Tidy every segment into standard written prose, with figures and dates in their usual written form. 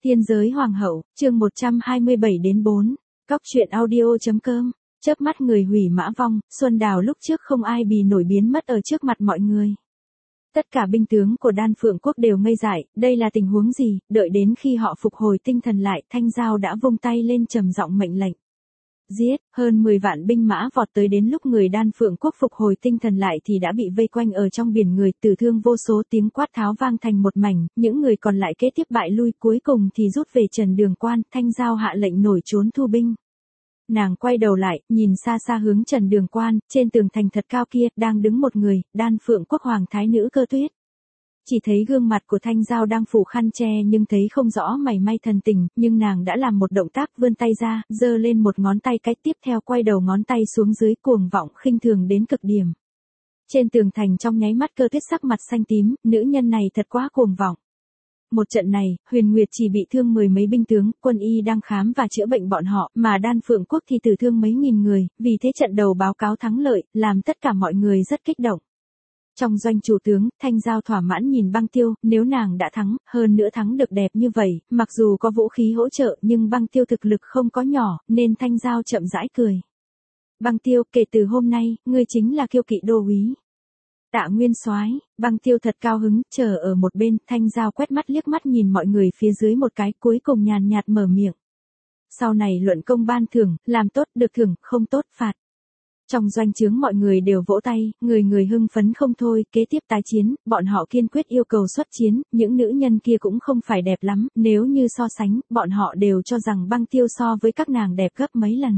Tiên giới hoàng hậu, chương 127-4, Cóc truyện audio.com, chớp mắt người hủy mã vong, Xuân Đào lúc trước không ai bì nổi biến mất ở trước mặt mọi người. Tất cả binh tướng của Đan Phượng Quốc đều ngây dại, đây là tình huống gì, đợi đến khi họ phục hồi tinh thần lại, Thanh Giao đã vung tay lên trầm giọng mệnh lệnh. Giết, hơn 10 vạn binh mã vọt tới, đến lúc người Đan Phượng Quốc phục hồi tinh thần lại thì đã bị vây quanh ở trong biển người, tử thương vô số, tiếng quát tháo vang thành một mảnh, những người còn lại kế tiếp bại lui, cuối cùng thì rút về Trần Đường Quan. Thanh Giao hạ lệnh nổi trốn thu binh. Nàng quay đầu lại, nhìn xa xa hướng Trần Đường Quan, trên tường thành thật cao kia, đang đứng một người, Đan Phượng Quốc hoàng thái nữ Cơ Tuyết. Chỉ thấy gương mặt của Thanh Giao đang phủ khăn che nhưng thấy không rõ mảy may thần tình, nhưng nàng đã làm một động tác vươn tay ra, giơ lên một ngón tay, cái tiếp theo quay đầu ngón tay xuống dưới, cuồng vọng khinh thường đến cực điểm. Trên tường thành trong nháy mắt Cơ Tuyết sắc mặt xanh tím, nữ nhân này thật quá cuồng vọng. Một trận này, Huyền Nguyệt chỉ bị thương 10 mấy binh tướng, quân y đang khám và chữa bệnh bọn họ, mà Đan Phượng Quốc thì tử thương mấy nghìn người, vì thế trận đầu báo cáo thắng lợi, làm tất cả mọi người rất kích động. Trong doanh chủ tướng, Thanh Giao thỏa mãn nhìn Băng Tiêu, nếu nàng đã thắng, hơn nữa thắng được đẹp như vậy, mặc dù có vũ khí hỗ trợ nhưng Băng Tiêu thực lực không có nhỏ, nên Thanh Giao chậm rãi cười. Băng Tiêu, kể từ hôm nay, ngươi chính là Kiêu Kỵ đô úy. Tạ Nguyên Soái. Băng Tiêu thật cao hứng, chờ ở một bên, Thanh Giao quét mắt liếc mắt nhìn mọi người phía dưới một cái, cuối cùng nhàn nhạt mở miệng. Sau này luận công ban thưởng, làm tốt được thưởng, không tốt phạt. Trong doanh trướng mọi người đều vỗ tay, người người hưng phấn không thôi, kế tiếp tái chiến, bọn họ kiên quyết yêu cầu xuất chiến, những nữ nhân kia cũng không phải đẹp lắm, nếu như so sánh, bọn họ đều cho rằng Băng Tiêu so với các nàng đẹp gấp mấy lần.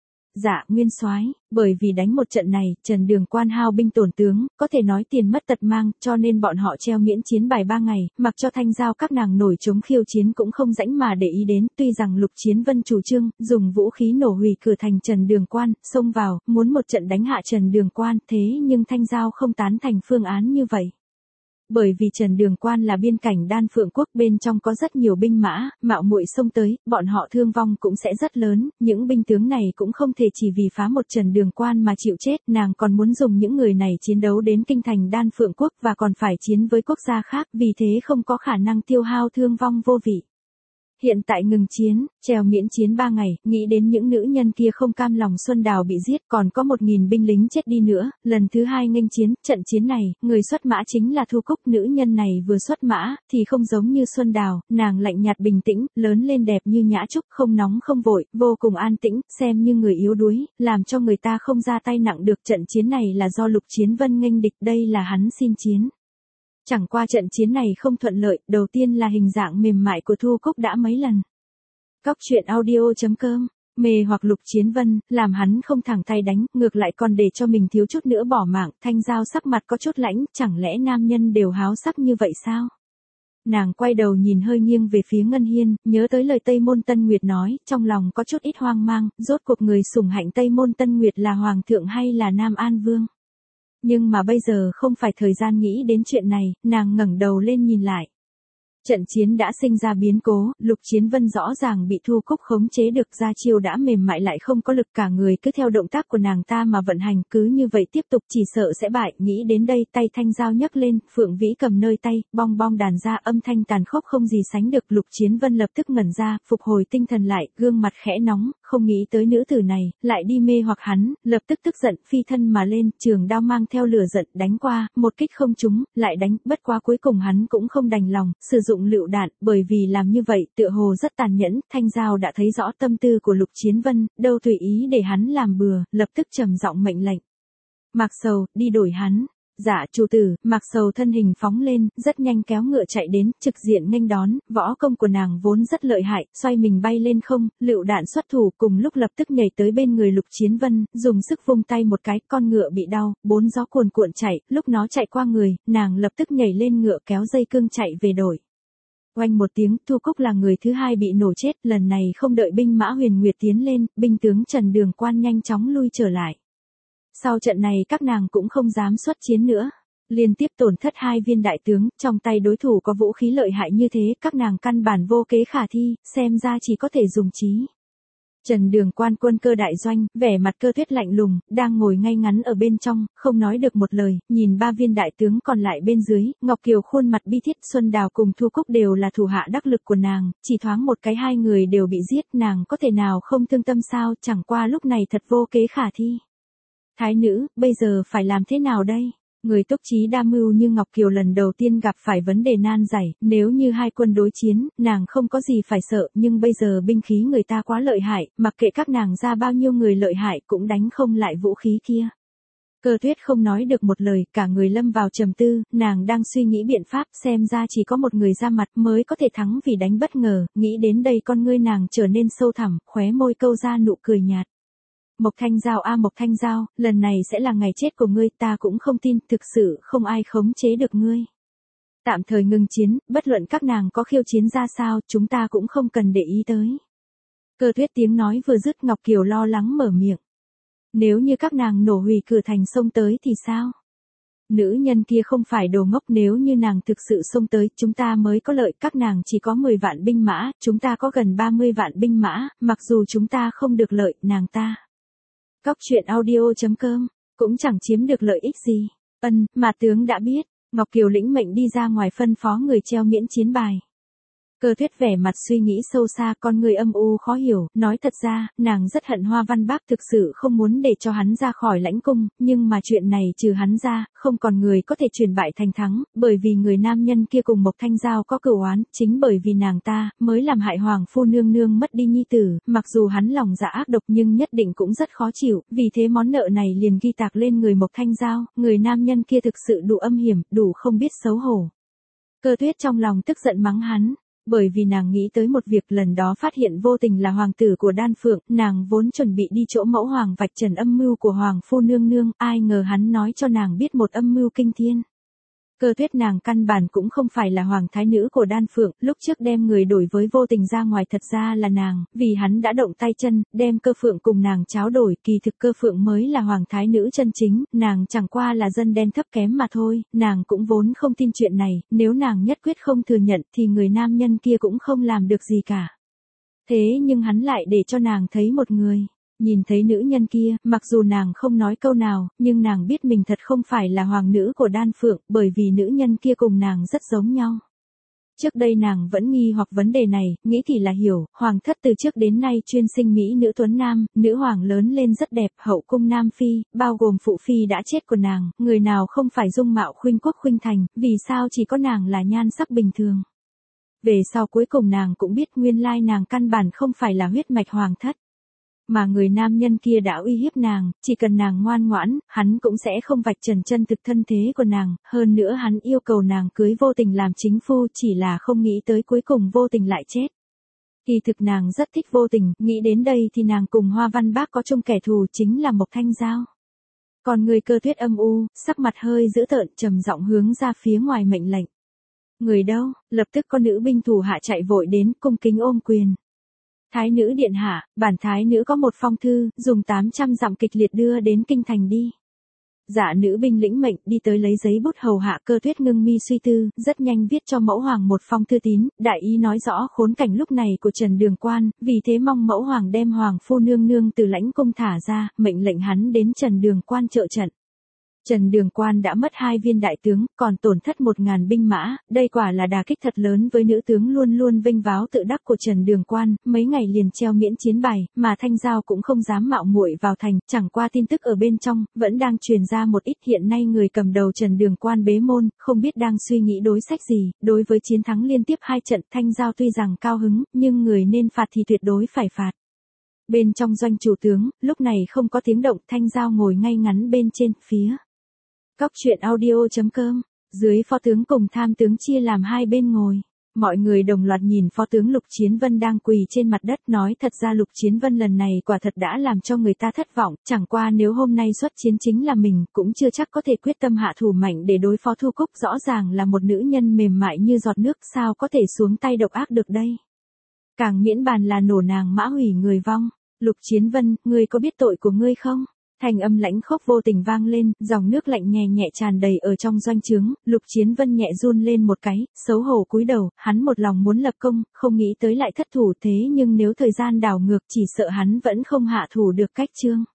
Dạ, Nguyên Soái, bởi vì đánh một trận này, Trần Đường Quan hao binh tổn tướng, có thể nói tiền mất tật mang, cho nên bọn họ treo miễn chiến bài 3 ngày, mặc cho Thanh Giao các nàng nổi trống khiêu chiến cũng không rãnh mà để ý đến, tuy rằng Lục Chiến Vân chủ trương, dùng vũ khí nổ hủy cửa thành Trần Đường Quan, xông vào, muốn một trận đánh hạ Trần Đường Quan, thế nhưng Thanh Giao không tán thành phương án như vậy. Bởi vì Trần Đường Quan là biên cảnh Đan Phượng Quốc, bên trong có rất nhiều binh mã, mạo muội xông tới, bọn họ thương vong cũng sẽ rất lớn, những binh tướng này cũng không thể chỉ vì phá một Trần Đường Quan mà chịu chết, nàng còn muốn dùng những người này chiến đấu đến kinh thành Đan Phượng Quốc và còn phải chiến với quốc gia khác, vì thế không có khả năng tiêu hao thương vong vô vị. Hiện tại ngừng chiến, treo miễn chiến 3 ngày, nghĩ đến những nữ nhân kia không cam lòng Xuân Đào bị giết, còn có 1.000 binh lính chết đi nữa, lần thứ 2 nghênh chiến, trận chiến này, người xuất mã chính là Thu Cúc, nữ nhân này vừa xuất mã, thì không giống như Xuân Đào, nàng lạnh nhạt bình tĩnh, lớn lên đẹp như nhã trúc, không nóng không vội, vô cùng an tĩnh, xem như người yếu đuối, làm cho người ta không ra tay nặng được. Trận chiến này là do Lục Chiến Vân nghênh địch, đây là hắn xin chiến. Chẳng qua trận chiến này không thuận lợi, đầu tiên là hình dạng mềm mại của Thu Cúc đã mấy lần. Cóc truyện audio.com, mê hoặc Lục Chiến Vân, làm hắn không thẳng tay đánh, ngược lại còn để cho mình thiếu chút nữa bỏ mạng. Thanh Giao sắc mặt có chút lãnh, chẳng lẽ nam nhân đều háo sắc như vậy sao? Nàng quay đầu nhìn hơi nghiêng về phía Ngân Hiên, nhớ tới lời Tây Môn Tân Nguyệt nói, trong lòng có chút ít hoang mang, rốt cuộc người sủng hạnh Tây Môn Tân Nguyệt là Hoàng thượng hay là Nam An Vương? Nhưng mà bây giờ không phải thời gian nghĩ đến chuyện này, nàng ngẩng đầu lên nhìn lại. Trận chiến đã sinh ra biến cố, Lục Chiến Vân rõ ràng bị Thu Cúc khống chế được, ra chiêu đã mềm mại lại không có lực, cả người cứ theo động tác của nàng ta mà vận hành, cứ như vậy tiếp tục chỉ sợ sẽ bại. Nghĩ đến đây, tay Thanh Giao nhấc lên, phượng vĩ cầm nơi tay, bong bong đàn ra, âm thanh tàn khốc không gì sánh được. Lục Chiến Vân lập tức ngẩn ra, phục hồi tinh thần lại, gương mặt khẽ nóng, không nghĩ tới nữ tử này lại đi mê hoặc hắn, lập tức tức giận phi thân mà lên, trường đao mang theo lửa giận đánh qua, một kích không trúng, lại đánh, bất quá cuối cùng hắn cũng không đành lòng sử dụng lựu đạn, bởi vì làm như vậy tựa hồ rất tàn nhẫn. Thanh Giao đã thấy rõ tâm tư của Lục Chiến Vân, đâu tùy ý để hắn làm bừa, lập tức trầm giọng mệnh lệnh. Mạc Sầu, đi đổi hắn. Dạ chủ tử. Mạc Sầu thân hình phóng lên, rất nhanh kéo ngựa chạy đến, trực diện nghênh đón. Võ công của nàng vốn rất lợi hại, xoay mình bay lên không, lựu đạn xuất thủ, cùng lúc lập tức nhảy tới bên người Lục Chiến Vân, dùng sức vung tay một cái, con ngựa bị đau, bốn gió cuồn cuộn chạy, lúc nó chạy qua người, nàng lập tức nhảy lên ngựa kéo dây cương chạy về đổi. Oanh một tiếng, Thu Cúc là người thứ 2 bị nổ chết, lần này không đợi binh mã Huyền Nguyệt tiến lên, binh tướng Trần Đường Quan nhanh chóng lui trở lại. Sau trận này các nàng cũng không dám xuất chiến nữa. Liên tiếp tổn thất 2 viên đại tướng, trong tay đối thủ có vũ khí lợi hại như thế, các nàng căn bản vô kế khả thi, xem ra chỉ có thể dùng trí. Trần Đường Quan quân cơ đại doanh, vẻ mặt Cơ Tuyết lạnh lùng, đang ngồi ngay ngắn ở bên trong, không nói được một lời, nhìn ba viên đại tướng còn lại bên dưới, Ngọc Kiều khuôn mặt bi thiết, Xuân Đào cùng Thu Cúc đều là thủ hạ đắc lực của nàng, chỉ thoáng một cái hai người đều bị giết, nàng có thể nào không thương tâm sao, chẳng qua lúc này thật vô kế khả thi. Thái nữ, bây giờ phải làm thế nào đây? Người túc trí đa mưu như Ngọc Kiều lần đầu tiên gặp phải vấn đề nan giải, nếu như hai quân đối chiến, nàng không có gì phải sợ, nhưng bây giờ binh khí người ta quá lợi hại, mặc kệ các nàng ra bao nhiêu người lợi hại cũng đánh không lại vũ khí kia. Cơ Tuyết không nói được một lời, cả người lâm vào trầm tư, nàng đang suy nghĩ biện pháp, xem ra chỉ có một người ra mặt mới có thể thắng vì đánh bất ngờ, nghĩ đến đây con ngươi nàng trở nên sâu thẳm, khóe môi câu ra nụ cười nhạt. Mộc Thanh Giao a Mộc Thanh Giao, lần này sẽ là ngày chết của ngươi, ta cũng không tin, thực sự không ai khống chế được ngươi. Tạm thời ngừng chiến, bất luận các nàng có khiêu chiến ra sao, chúng ta cũng không cần để ý tới. Cơ Tuyết tiếng nói vừa dứt, Ngọc Kiều lo lắng mở miệng. Nếu như các nàng nổ hủy cửa thành xông tới thì sao? Nữ nhân kia không phải đồ ngốc, nếu như nàng thực sự xông tới, chúng ta mới có lợi, các nàng chỉ có 10 vạn binh mã, chúng ta có gần 30 vạn binh mã, mặc dù chúng ta không được lợi, nàng ta. Cóc truyện audio.com, cũng chẳng chiếm được lợi ích gì. Mà tướng đã biết, Ngọc Kiều lĩnh mệnh đi ra ngoài phân phó người treo miễn chiến bài. Cơ Tuyết vẻ mặt suy nghĩ sâu xa, con người âm u khó hiểu, nói thật ra, nàng rất hận Hoa Văn Bác, thực sự không muốn để cho hắn ra khỏi lãnh cung, nhưng mà chuyện này trừ hắn ra, không còn người có thể chuyển bại thành thắng, bởi vì người nam nhân kia cùng Mộc Thanh Giao có cửu oán, chính bởi vì nàng ta, mới làm hại Hoàng phu nương nương mất đi nhi tử, mặc dù hắn lòng dạ ác độc nhưng nhất định cũng rất khó chịu, vì thế món nợ này liền ghi tạc lên người Mộc Thanh Giao, người nam nhân kia thực sự đủ âm hiểm, đủ không biết xấu hổ. Cơ Tuyết trong lòng tức giận mắng hắn. Bởi vì nàng nghĩ tới một việc, lần đó phát hiện vô tình là hoàng tử của Đan Phượng, nàng vốn chuẩn bị đi chỗ mẫu hoàng vạch trần âm mưu của Hoàng phu nương nương, ai ngờ hắn nói cho nàng biết một âm mưu kinh thiên. Cơ Tuyết nàng căn bản cũng không phải là hoàng thái nữ của Đan Phượng, lúc trước đem người đổi với vô tình ra ngoài thật ra là nàng, vì hắn đã động tay chân, đem Cơ Phượng cùng nàng tráo đổi, kỳ thực Cơ Phượng mới là hoàng thái nữ chân chính, nàng chẳng qua là dân đen thấp kém mà thôi, nàng cũng vốn không tin chuyện này, nếu nàng nhất quyết không thừa nhận thì người nam nhân kia cũng không làm được gì cả. Thế nhưng hắn lại để cho nàng thấy một người. Nhìn thấy nữ nhân kia, mặc dù nàng không nói câu nào, nhưng nàng biết mình thật không phải là hoàng nữ của Đan Phượng, bởi vì nữ nhân kia cùng nàng rất giống nhau. Trước đây nàng vẫn nghi hoặc vấn đề này, nghĩ thì là hiểu, hoàng thất từ trước đến nay chuyên sinh mỹ nữ tuấn nam, nữ hoàng lớn lên rất đẹp, hậu cung nam phi, bao gồm phụ phi đã chết của nàng, người nào không phải dung mạo khuynh quốc khuynh thành, vì sao chỉ có nàng là nhan sắc bình thường. Về sau cuối cùng nàng cũng biết nguyên lai nàng căn bản không phải là huyết mạch hoàng thất. Mà người nam nhân kia đã uy hiếp nàng, chỉ cần nàng ngoan ngoãn, hắn cũng sẽ không vạch trần chân thực thân thế của nàng, hơn nữa hắn yêu cầu nàng cưới vô tình làm chính phu, chỉ là không nghĩ tới cuối cùng vô tình lại chết. Kỳ thực nàng rất thích vô tình, nghĩ đến đây thì nàng cùng Hoa Văn Bác có chung kẻ thù chính là Mộc Thanh Giao. Còn người Cơ Tuyết âm u, sắc mặt hơi dữ tợn, trầm giọng hướng ra phía ngoài mệnh lệnh. Người đâu? Lập tức có nữ binh thủ hạ chạy vội đến, cung kính ôm quyền. Thái nữ điện hạ, bản thái nữ có một phong thư, dùng 800 dặm kịch liệt đưa đến kinh thành đi. Dạ nữ binh lĩnh mệnh đi tới lấy giấy bút hầu hạ. Cơ Tuyết ngưng mi suy tư, rất nhanh viết cho mẫu hoàng một phong thư tín, đại ý nói rõ khốn cảnh lúc này của Trần Đường Quan, vì thế mong mẫu hoàng đem Hoàng phu nương nương từ lãnh cung thả ra, mệnh lệnh hắn đến Trần Đường Quan trợ trận. Trần Đường Quan đã mất 2 viên đại tướng, còn tổn thất 1000 binh mã, đây quả là đả kích thật lớn với nữ tướng luôn luôn vinh váo tự đắc của Trần Đường Quan, mấy ngày liền treo miễn chiến bài, mà Thanh Giao cũng không dám mạo muội vào thành, chẳng qua tin tức ở bên trong, vẫn đang truyền ra một ít. Hiện nay người cầm đầu Trần Đường Quan bế môn, không biết đang suy nghĩ đối sách gì, đối với chiến thắng liên tiếp 2 trận, Thanh Giao tuy rằng cao hứng, nhưng người nên phạt thì tuyệt đối phải phạt. Bên trong doanh chủ tướng, lúc này không có tiếng động, Thanh Giao ngồi ngay ngắn bên trên, phía Cóc truyện audio.com, dưới phó tướng cùng tham tướng chia làm hai bên ngồi. Mọi người đồng loạt nhìn phó tướng Lục Chiến Vân đang quỳ trên mặt đất, nói thật ra Lục Chiến Vân lần này quả thật đã làm cho người ta thất vọng, chẳng qua nếu hôm nay xuất chiến chính là mình, cũng chưa chắc có thể quyết tâm hạ thủ mạnh để đối phó Thu Cúc, rõ ràng là một nữ nhân mềm mại như giọt nước, sao có thể xuống tay độc ác được đây. Càng miễn bàn là nổ nàng mã hủy người vong. Lục Chiến Vân, ngươi có biết tội của ngươi không? Thanh âm lãnh khốc vô tình vang lên, dòng nước lạnh nhẹ nhẹ tràn đầy ở trong doanh trướng, Lục Chiến Vân nhẹ run lên một cái, xấu hổ cúi đầu, hắn một lòng muốn lập công, không nghĩ tới lại thất thủ thế nhưng nếu thời gian đảo ngược chỉ sợ hắn vẫn không hạ thủ được Cách Trương.